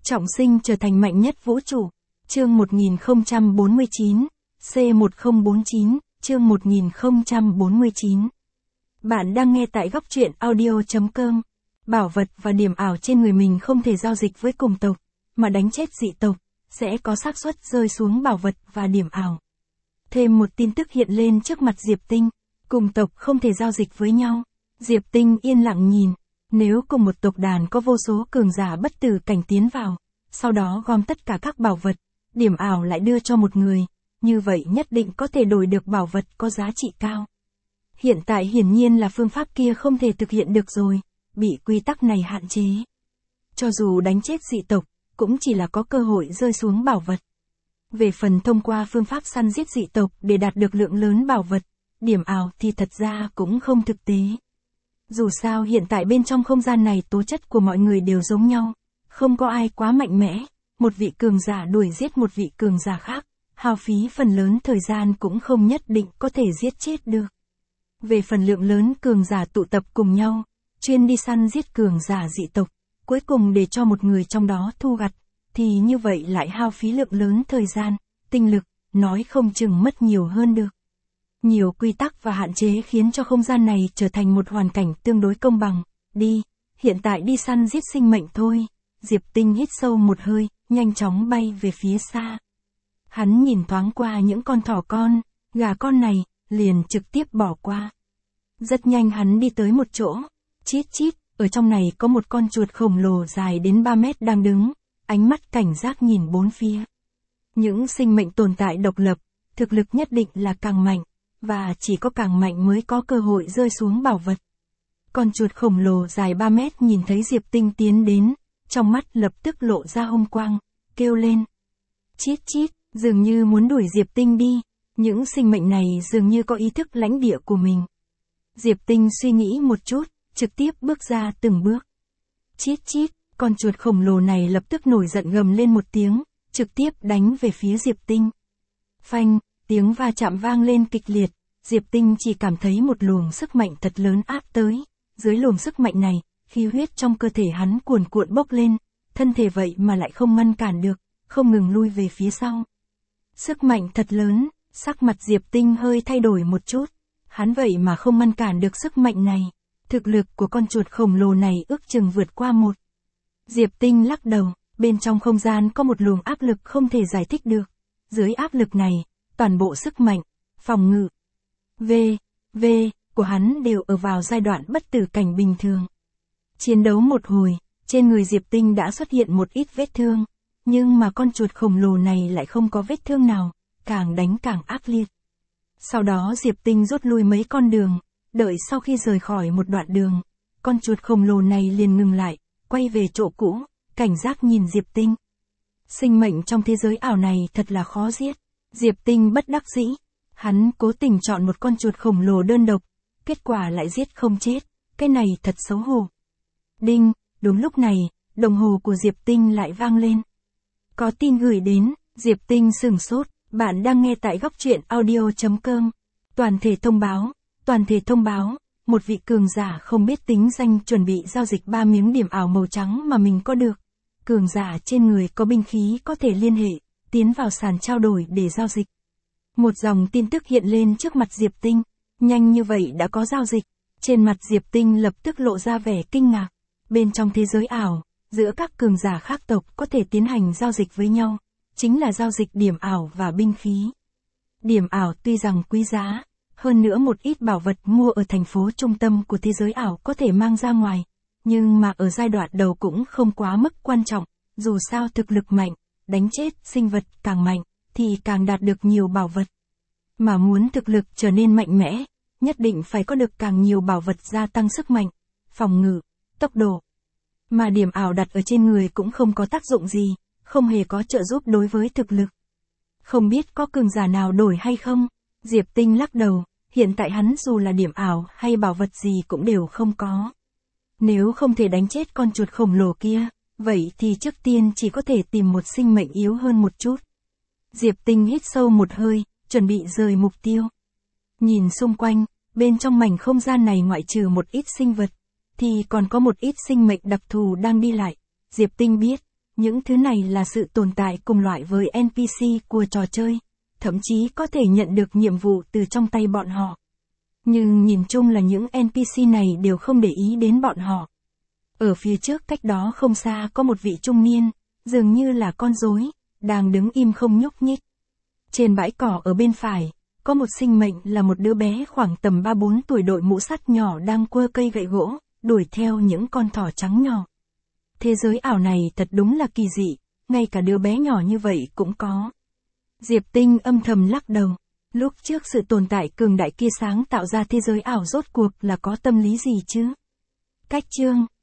Trọng sinh trở thành mạnh nhất vũ trụ. Chương 1049, C1049, chương 1049. Bạn đang nghe tại góc truyện audio.com. Bảo vật và điểm ảo trên người mình không thể giao dịch với cùng tộc, mà đánh chết dị tộc, sẽ có xác suất rơi xuống bảo vật và điểm ảo. Thêm một tin tức hiện lên trước mặt Diệp Tinh, cùng tộc không thể giao dịch với nhau. Diệp Tinh yên lặng nhìn, nếu cùng một tộc đàn có vô số cường giả bất tử cảnh tiến vào, sau đó gom tất cả các bảo vật, điểm ảo lại đưa cho một người, như vậy nhất định có thể đổi được bảo vật có giá trị cao. Hiện tại hiển nhiên là phương pháp kia không thể thực hiện được rồi, bị quy tắc này hạn chế. Cho dù đánh chết dị tộc, cũng chỉ là có cơ hội rơi xuống bảo vật. Về phần thông qua phương pháp săn giết dị tộc để đạt được lượng lớn bảo vật, điểm ảo thì thật ra cũng không thực tế. Dù sao hiện tại bên trong không gian này tố chất của mọi người đều giống nhau, không có ai quá mạnh mẽ, một vị cường giả đuổi giết một vị cường giả khác, hao phí phần lớn thời gian cũng không nhất định có thể giết chết được. Về phần lượng lớn cường giả tụ tập cùng nhau, chuyên đi săn giết cường giả dị tộc, cuối cùng để cho một người trong đó thu gặt, thì như vậy lại hao phí lượng lớn thời gian, tinh lực, nói không chừng mất nhiều hơn được. Nhiều quy tắc và hạn chế khiến cho không gian này trở thành một hoàn cảnh tương đối công bằng. Đi, hiện tại đi săn giết sinh mệnh thôi. Diệp Tinh hít sâu một hơi, nhanh chóng bay về phía xa. Hắn nhìn thoáng qua những con thỏ con, gà con này, liền trực tiếp bỏ qua. Rất nhanh hắn đi tới một chỗ. Chít chít, ở trong này có một con chuột khổng lồ dài đến 3 mét đang đứng, ánh mắt cảnh giác nhìn bốn phía. Những sinh mệnh tồn tại độc lập, thực lực nhất định là càng mạnh, và chỉ có càng mạnh mới có cơ hội rơi xuống bảo vật. Con chuột khổng lồ dài 3 mét nhìn thấy Diệp Tinh tiến đến, trong mắt lập tức lộ ra hung quang, kêu lên. Chít chít, dường như muốn đuổi Diệp Tinh đi, những sinh mệnh này dường như có ý thức lãnh địa của mình. Diệp Tinh suy nghĩ một chút, trực tiếp bước ra từng bước. Chít chít, con chuột khổng lồ này lập tức nổi giận gầm lên một tiếng, trực tiếp đánh về phía Diệp Tinh. Phanh, tiếng va chạm vang lên kịch liệt, Diệp Tinh chỉ cảm thấy một luồng sức mạnh thật lớn áp tới. Dưới luồng sức mạnh này, khí huyết trong cơ thể hắn cuồn cuộn bốc lên, thân thể vậy mà lại không ngăn cản được, không ngừng lui về phía sau. Sức mạnh thật lớn, sắc mặt Diệp Tinh hơi thay đổi một chút, hắn vậy mà không ngăn cản được sức mạnh này. Thực lực của con chuột khổng lồ này ước chừng vượt qua một. Diệp Tinh lắc đầu, bên trong không gian có một luồng áp lực không thể giải thích được. Dưới áp lực này, toàn bộ sức mạnh, phòng ngự, V của hắn đều ở vào giai đoạn bất tử cảnh bình thường. Chiến đấu một hồi, trên người Diệp Tinh đã xuất hiện một ít vết thương, nhưng mà con chuột khổng lồ này lại không có vết thương nào, càng đánh càng ác liệt. Sau đó Diệp Tinh rút lui mấy con đường, đợi sau khi rời khỏi một đoạn đường, con chuột khổng lồ này liền ngừng lại, quay về chỗ cũ, cảnh giác nhìn Diệp Tinh. Sinh mệnh trong thế giới ảo này thật là khó giết. Diệp Tinh bất đắc dĩ, hắn cố tình chọn một con chuột khổng lồ đơn độc, kết quả lại giết không chết, cái này thật xấu hổ. Đinh, đúng lúc này, đồng hồ của Diệp Tinh lại vang lên. Có tin gửi đến, Diệp Tinh sửng sốt, bạn đang nghe tại góc truyện audio.com. Toàn thể thông báo, một vị cường giả không biết tính danh chuẩn bị giao dịch 3 miếng điểm ảo màu trắng mà mình có được. Cường giả trên người có binh khí có thể liên hệ, tiến vào sàn trao đổi để giao dịch. Một dòng tin tức hiện lên trước mặt Diệp Tinh, nhanh như vậy đã có giao dịch. Trên mặt Diệp Tinh lập tức lộ ra vẻ kinh ngạc. Bên trong thế giới ảo, giữa các cường giả khác tộc có thể tiến hành giao dịch với nhau, chính là giao dịch điểm ảo và binh khí. Điểm ảo tuy rằng quý giá, hơn nữa một ít bảo vật mua ở thành phố trung tâm của thế giới ảo có thể mang ra ngoài, nhưng mà ở giai đoạn đầu cũng không quá mức quan trọng, dù sao thực lực mạnh, đánh chết sinh vật càng mạnh, thì càng đạt được nhiều bảo vật. Mà muốn thực lực trở nên mạnh mẽ, nhất định phải có được càng nhiều bảo vật gia tăng sức mạnh, phòng ngự, tốc độ. Mà điểm ảo đặt ở trên người cũng không có tác dụng gì, không hề có trợ giúp đối với thực lực. Không biết có cường giả nào đổi hay không? Diệp Tinh lắc đầu, hiện tại hắn dù là điểm ảo hay bảo vật gì cũng đều không có. Nếu không thể đánh chết con chuột khổng lồ kia, vậy thì trước tiên chỉ có thể tìm một sinh mệnh yếu hơn một chút. Diệp Tinh hít sâu một hơi, chuẩn bị rời mục tiêu. Nhìn xung quanh, bên trong mảnh không gian này ngoại trừ một ít sinh vật, thì còn có một ít sinh mệnh đặc thù đang đi lại. Diệp Tinh biết, những thứ này là sự tồn tại cùng loại với NPC của trò chơi, thậm chí có thể nhận được nhiệm vụ từ trong tay bọn họ. Nhưng nhìn chung là những NPC này đều không để ý đến bọn họ. Ở phía trước cách đó không xa có một vị trung niên, dường như là con rối, đang đứng im không nhúc nhích. Trên bãi cỏ ở bên phải, có một sinh mệnh là một đứa bé khoảng tầm 3-4 tuổi đội mũ sắt nhỏ đang quơ cây gậy gỗ, đuổi theo những con thỏ trắng nhỏ. Thế giới ảo này thật đúng là kỳ dị, ngay cả đứa bé nhỏ như vậy cũng có. Diệp Tinh âm thầm lắc đầu. Lúc trước sự tồn tại cường đại kia sáng tạo ra thế giới ảo rốt cuộc là có tâm lý gì chứ? Cách chương